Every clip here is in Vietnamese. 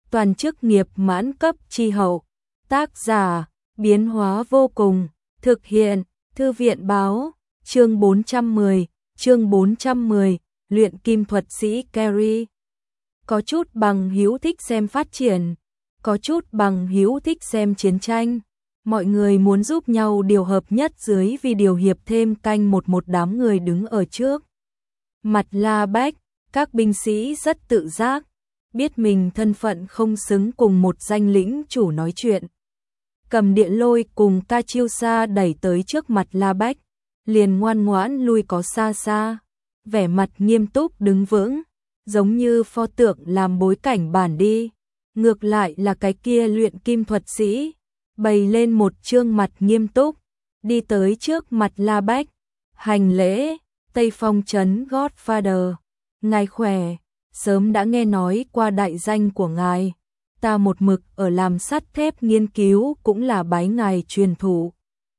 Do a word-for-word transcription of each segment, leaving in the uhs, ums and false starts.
toàn chức nghiệp mãn cấp chi hậu. Tác giả, biến hóa vô cùng, thực hiện, Thư viện báo, chương bốn trăm mười, chương bốn trăm mười, luyện kim thuật sĩ Carrie. Có chút bằng hữu thích xem phát triển, có chút bằng hữu thích xem chiến tranh. Mọi người muốn giúp nhau điều hợp nhất dưới video hiệp thêm canh một một đám người đứng ở trước. Mặt La Bách, các binh sĩ rất tự giác, biết mình thân phận không xứng cùng một danh lĩnh chủ nói chuyện. Cầm điện lôi cùng ca chiêu xa đẩy tới trước mặt La Bách, liền ngoan ngoãn lui có xa xa, vẻ mặt nghiêm túc đứng vững, giống như pho tượng làm bối cảnh bản đi. Ngược lại là cái kia luyện kim thuật sĩ, bày lên một trương mặt nghiêm túc, đi tới trước mặt La Bách, hành lễ, Tây Phong trấn Godfather, ngài khỏe, sớm đã nghe nói qua đại danh của ngài, ta một mực ở làm sắt thép nghiên cứu cũng là bái ngài truyền thụ.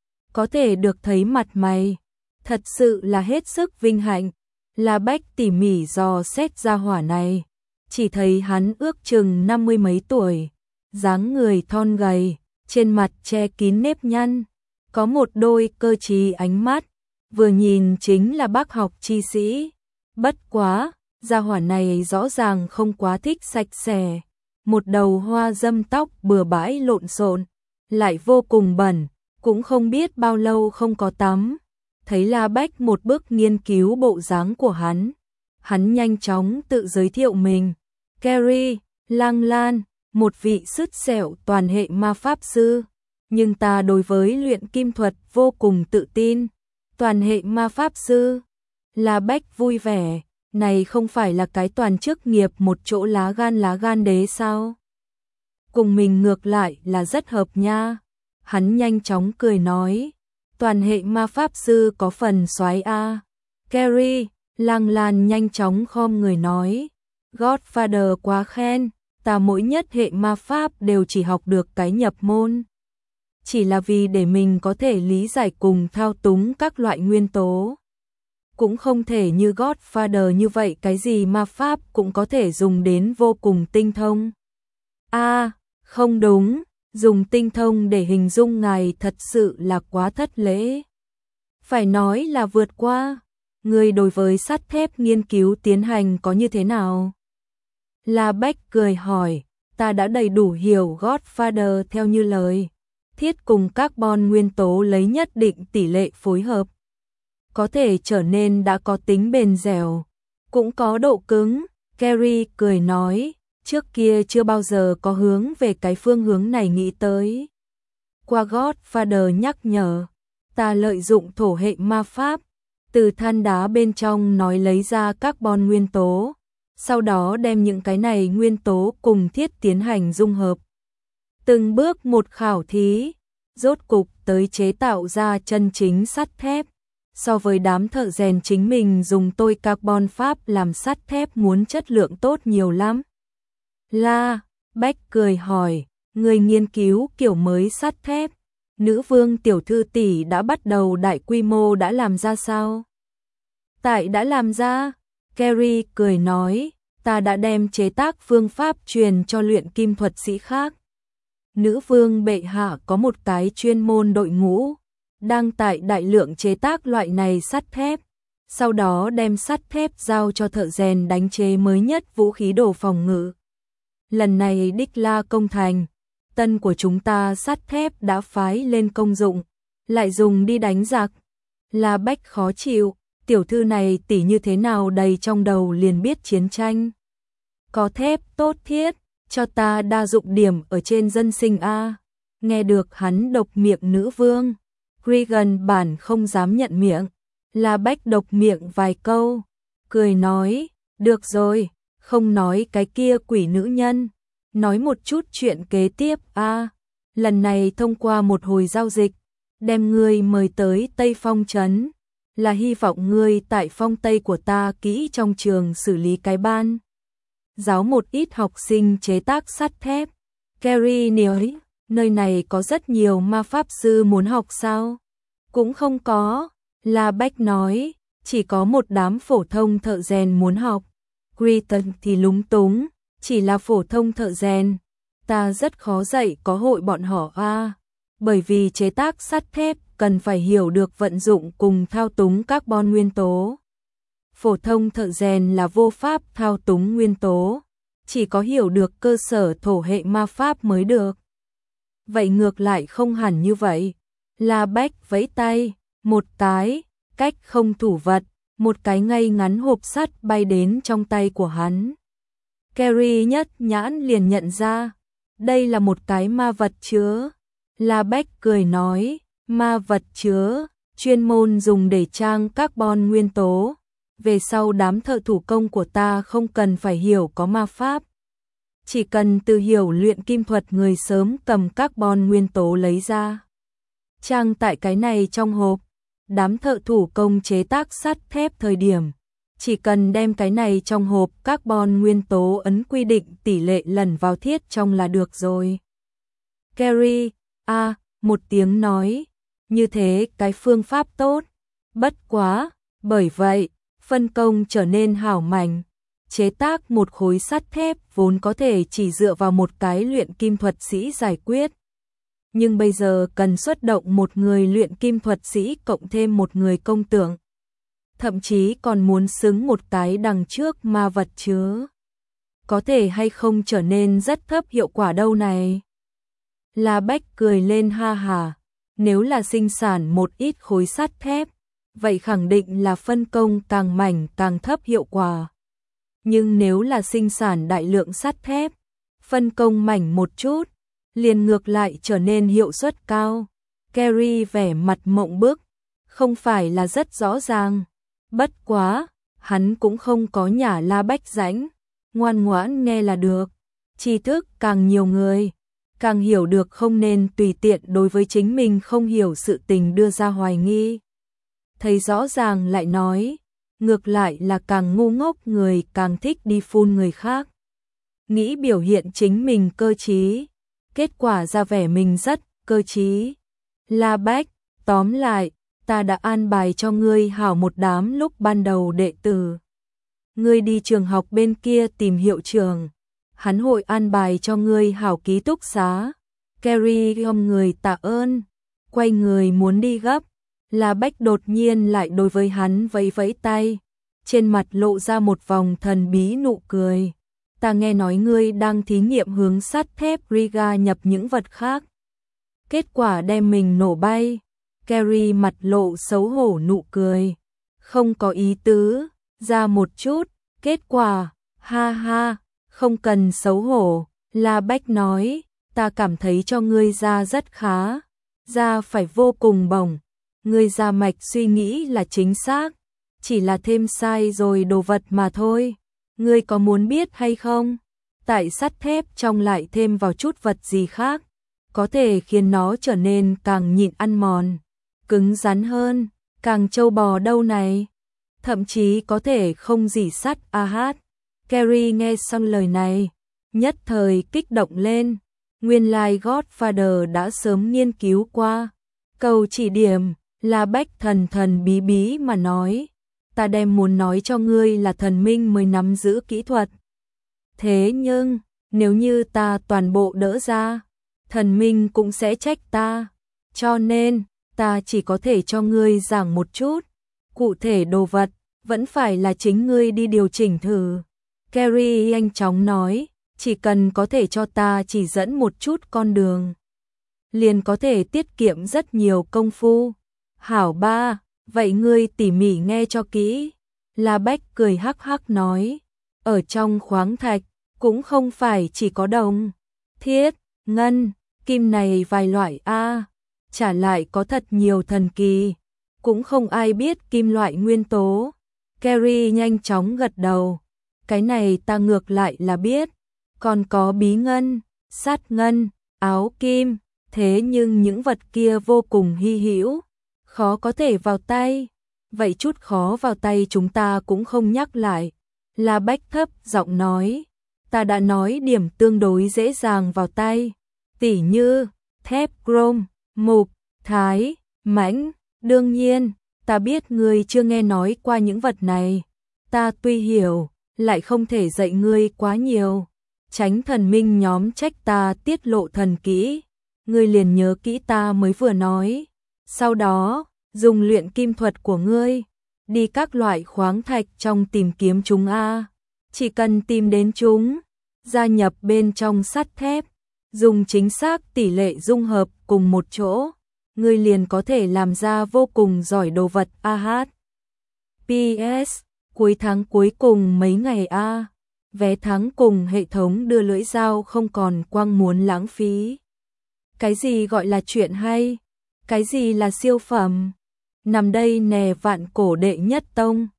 Có thể được thấy mặt mày, thật sự là hết sức vinh hạnh. La Bách tỉ mỉ dò xét ra hỏa này, chỉ thấy hắn ước chừng năm mươi mấy tuổi, dáng người thon gầy, trên mặt che kín nếp nhăn, có một đôi cơ trí ánh mắt, vừa nhìn chính là bác học chi sĩ. Bất quá, gia hỏa này rõ ràng không quá thích sạch sẽ, một đầu hoa dâm tóc bừa bãi lộn xộn, lại vô cùng bẩn, cũng không biết bao lâu không có tắm. Thấy La Bách một bước nghiên cứu bộ dáng của hắn, hắn nhanh chóng tự giới thiệu mình. Carrie, Lang Lan, một vị sứt sẹo toàn hệ ma pháp sư, nhưng ta đối với luyện kim thuật vô cùng tự tin. Toàn hệ ma pháp sư. La Bách vui vẻ, này không phải là cái toàn chức nghiệp một chỗ lá gan lá gan đế sao? Cùng mình ngược lại là rất hợp nha. Hắn nhanh chóng cười nói, toàn hệ ma pháp sư có phần soái a. Carrie, Lang Lan nhanh chóng khom người nói, Godfather quá khen, ta mỗi nhất hệ ma pháp đều chỉ học được cái nhập môn. Chỉ là vì để mình có thể lý giải cùng thao túng các loại nguyên tố. Cũng không thể như Godfather như vậy cái gì ma pháp cũng có thể dùng đến vô cùng tinh thông. A, à, không đúng, dùng tinh thông để hình dung ngài thật sự là quá thất lễ. Phải nói là vượt qua, người đối với sắt thép nghiên cứu tiến hành có như thế nào? La Bách cười hỏi, ta đã đầy đủ hiểu Godfather theo như lời. Thiết cùng carbon nguyên tố lấy nhất định tỷ lệ phối hợp, có thể trở nên đã có tính bền dẻo, cũng có độ cứng. Carrie cười nói, trước kia chưa bao giờ có hướng về cái phương hướng này nghĩ tới. Qua Godfather nhắc nhở, ta lợi dụng thổ hệ ma pháp, từ than đá bên trong nói lấy ra carbon nguyên tố, sau đó đem những cái này nguyên tố cùng thiết tiến hành dung hợp. Từng bước một khảo thí, rốt cục tới chế tạo ra chân chính sắt thép. So với đám thợ rèn chính mình dùng tôi carbon pháp làm sắt thép muốn chất lượng tốt nhiều lắm. La Bách cười hỏi, người nghiên cứu kiểu mới sắt thép, nữ vương tiểu thư tỷ đã bắt đầu đại quy mô đã làm ra sao? Tại đã làm ra, Carrie cười nói, ta đã đem chế tác phương pháp truyền cho luyện kim thuật sĩ khác. Nữ vương bệ hạ có một cái chuyên môn đội ngũ, đang tại đại lượng chế tác loại này sắt thép, sau đó đem sắt thép giao cho thợ rèn đánh chế mới nhất vũ khí đồ phòng ngự. Lần này đích la công thành, tân của chúng ta sắt thép đã phái lên công dụng, lại dùng đi đánh giặc. La Bách khó chịu, tiểu thư này tỉ như thế nào đầy trong đầu liền biết chiến tranh. Có thép tốt thiết, cho ta đa dụng điểm ở trên dân sinh A. Nghe được hắn độc miệng nữ vương, Regan bản không dám nhận miệng. La Bách độc miệng vài câu, cười nói, được rồi, không nói cái kia quỷ nữ nhân, nói một chút chuyện kế tiếp A. Lần này thông qua một hồi giao dịch, đem ngươi mời tới Tây Phong trấn, là hy vọng ngươi tại phong Tây của ta kỹ trong trường xử lý cái ban. Giáo một ít học sinh chế tác sắt thép. Carrie nói, nơi này có rất nhiều ma pháp sư muốn học sao? Cũng không có, La Bách nói, chỉ có một đám phổ thông thợ rèn muốn học. Cretan thì lúng túng, chỉ là phổ thông thợ rèn, ta rất khó dạy có hội bọn họ a, bởi vì chế tác sắt thép cần phải hiểu được vận dụng cùng thao túng carbon nguyên tố. Phổ thông thợ rèn là vô pháp thao túng nguyên tố, chỉ có hiểu được cơ sở thổ hệ ma pháp mới được. Vậy ngược lại không hẳn như vậy. La Bách vẫy tay, một cái, cách không thủ vật, một cái ngay ngắn hộp sắt bay đến trong tay của hắn. Carrie nhất nhãn liền nhận ra, đây là một cái ma vật chứa. La Bách cười nói, ma vật chứa, chuyên môn dùng để trang carbon nguyên tố. Về sau đám thợ thủ công của ta không cần phải hiểu có ma pháp. Chỉ cần từ hiểu luyện kim thuật người sớm cầm carbon nguyên tố lấy ra. Trang tại cái này trong hộp, đám thợ thủ công chế tác sắt thép thời điểm. Chỉ cần đem cái này trong hộp carbon nguyên tố ấn quy định tỷ lệ lần vào thiết trong là được rồi. Carrie, a, một tiếng nói, như thế cái phương pháp tốt. Bất quá, bởi vậy, phân công trở nên hảo mảnh. Chế tác một khối sắt thép vốn có thể chỉ dựa vào một cái luyện kim thuật sĩ giải quyết. Nhưng bây giờ cần xuất động một người luyện kim thuật sĩ cộng thêm một người công tượng. Thậm chí còn muốn xứng một cái đằng trước ma vật chứa. Có thể hay không trở nên rất thấp hiệu quả đâu này. La Bách cười lên ha hà. Nếu là sinh sản một ít khối sắt thép, vậy khẳng định là phân công càng mảnh càng thấp hiệu quả. Nhưng nếu là sinh sản đại lượng sắt thép, phân công mảnh một chút, liền ngược lại trở nên hiệu suất cao. Carrie vẻ mặt mộng bức, không phải là rất rõ ràng. Bất quá, hắn cũng không có nhả La Bách rãnh, ngoan ngoãn nghe là được. Tri thức càng nhiều người, càng hiểu được không nên tùy tiện đối với chính mình không hiểu sự tình đưa ra hoài nghi. Thấy rõ ràng lại nói, ngược lại là càng ngu ngốc người càng thích đi phun người khác. Nghĩ biểu hiện chính mình cơ trí, kết quả ra vẻ mình rất cơ trí. La Bách, tóm lại, ta đã an bài cho ngươi hảo một đám lúc ban đầu đệ tử. Ngươi đi trường học bên kia tìm hiệu trưởng, hắn hội an bài cho ngươi hảo ký túc xá. Carrie gom người tạ ơn, quay người muốn đi gấp. La Bách đột nhiên lại đối với hắn vẫy vẫy tay, trên mặt lộ ra một vòng thần bí nụ cười. Ta nghe nói ngươi đang thí nghiệm hướng sắt thép Riga nhập những vật khác. Kết quả đem mình nổ bay. Carrie mặt lộ xấu hổ nụ cười. Không có ý tứ, ra một chút, kết quả, ha ha, không cần xấu hổ. La Bách nói, ta cảm thấy cho ngươi da rất khá, da phải vô cùng bổng. Ngươi da mạch suy nghĩ là chính xác, chỉ là thêm sai rồi đồ vật mà thôi. Ngươi có muốn biết hay không? Tại sắt thép trong lại thêm vào chút vật gì khác, có thể khiến nó trở nên càng nhịn ăn mòn, cứng rắn hơn, càng trâu bò đâu này. Thậm chí có thể không dỉ sắt a hát. Carrie nghe xong lời này, nhất thời kích động lên. Nguyên lai Godfather đã sớm nghiên cứu qua. Cầu chỉ điểm. La Bách thần thần bí bí mà nói, ta đem muốn nói cho ngươi là thần minh mới nắm giữ kỹ thuật. Thế nhưng, nếu như ta toàn bộ đỡ ra, thần minh cũng sẽ trách ta. Cho nên, ta chỉ có thể cho ngươi giảng một chút. Cụ thể đồ vật, vẫn phải là chính ngươi đi điều chỉnh thử. Carrie nhanh chóng nói, chỉ cần có thể cho ta chỉ dẫn một chút con đường, liền có thể tiết kiệm rất nhiều công phu. Hảo ba, vậy ngươi tỉ mỉ nghe cho kỹ. La Bách cười hắc hắc nói, ở trong khoáng thạch, cũng không phải chỉ có đồng, thiết, ngân, kim này vài loại a, trả lại có thật nhiều thần kỳ, cũng không ai biết kim loại nguyên tố. Carrie nhanh chóng gật đầu, cái này ta ngược lại là biết, còn có bí ngân, sát ngân, áo kim, thế nhưng những vật kia vô cùng hy hữu, khó có thể vào tay. Vậy chút khó vào tay chúng ta cũng không nhắc lại. La Bách thấp giọng nói, ta đã nói điểm tương đối dễ dàng vào tay, tỉ như thép chrome, mục, thái, mãnh. Đương nhiên, ta biết ngươi chưa nghe nói qua những vật này, ta tuy hiểu, lại không thể dạy ngươi quá nhiều. tránh thần minh nhóm trách ta tiết lộ thần kỹ, ngươi liền nhớ kỹ ta mới vừa nói. Sau đó, dùng luyện kim thuật của ngươi, đi các loại khoáng thạch trong tìm kiếm chúng a. Chỉ cần tìm đến chúng, gia nhập bên trong sắt thép, dùng chính xác tỷ lệ dung hợp cùng một chỗ, ngươi liền có thể làm ra vô cùng giỏi đồ vật a hát. pê ét, cuối tháng cuối cùng mấy ngày a, vé tháng cùng hệ thống đưa lưỡi dao không còn quăng muốn lãng phí. Cái gì gọi là chuyện hay? Cái gì là siêu phẩm? Nằm đây nè vạn cổ đệ nhất tông.